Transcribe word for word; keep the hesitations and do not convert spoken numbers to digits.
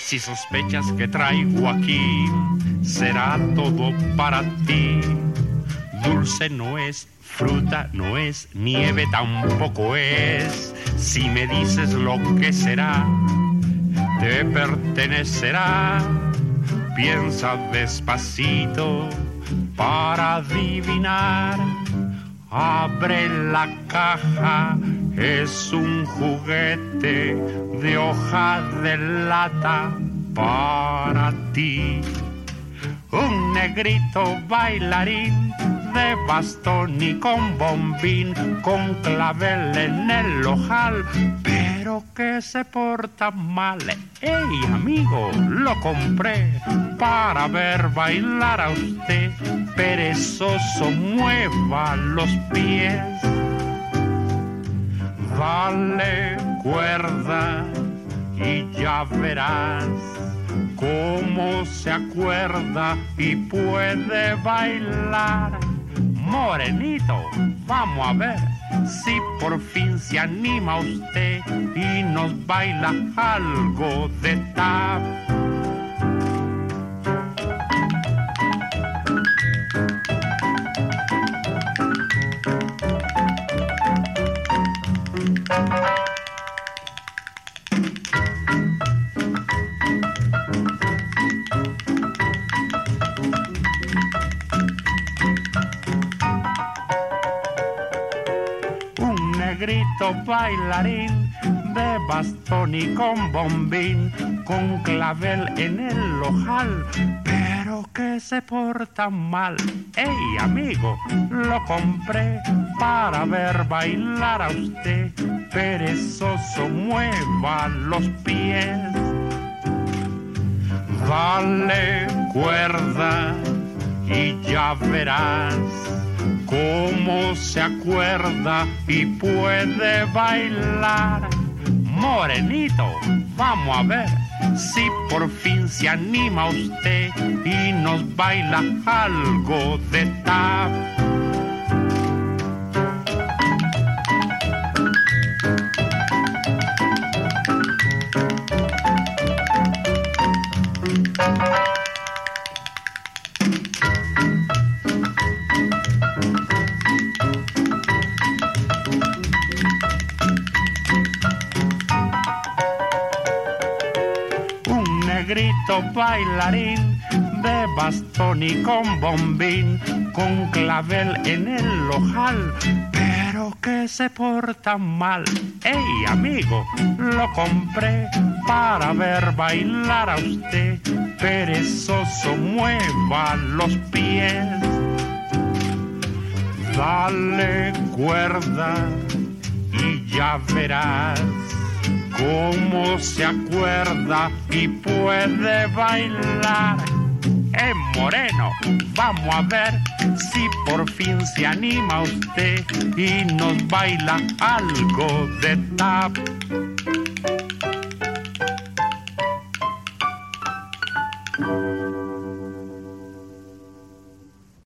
Si sospechas que traigo aquí, será todo para ti. Dulce no es, fruta no es, nieve tampoco es. Si me dices lo que será, te pertenecerá. Piensa despacito para adivinar. Abre la caja, es un juguete de hoja de lata para ti. Un negrito bailarín de bastón y con bombín, con clavel en el ojal, pero que se porta mal. ¡Ey, amigo! Lo compré para ver bailar a usted. Perezoso, mueva los pies. Dale cuerda y ya verás cómo se acuerda y puede bailar. Morenito, vamos a ver si por fin se anima usted y nos baila algo de tap. Negrito bailarín de bastón y con bombín, con clavel en el ojal, pero que se porta mal. Ey, amigo, lo compré para ver bailar a usted. Perezoso, mueva los pies. Dale cuerda y ya verás cómo se acuerda y puede bailar. Morenito, vamos a ver si por fin se anima usted y nos baila algo de tap. Negrito bailarín de bastón y con bombín, con clavel en el ojal, pero que se porta mal. Ey, amigo, lo compré para ver bailar a usted. Perezoso, mueva los pies. Dale cuerda y ya verás cómo se acuerda y puede bailar. Eh, moreno, vamos a ver si por fin se anima usted y nos baila algo de tap.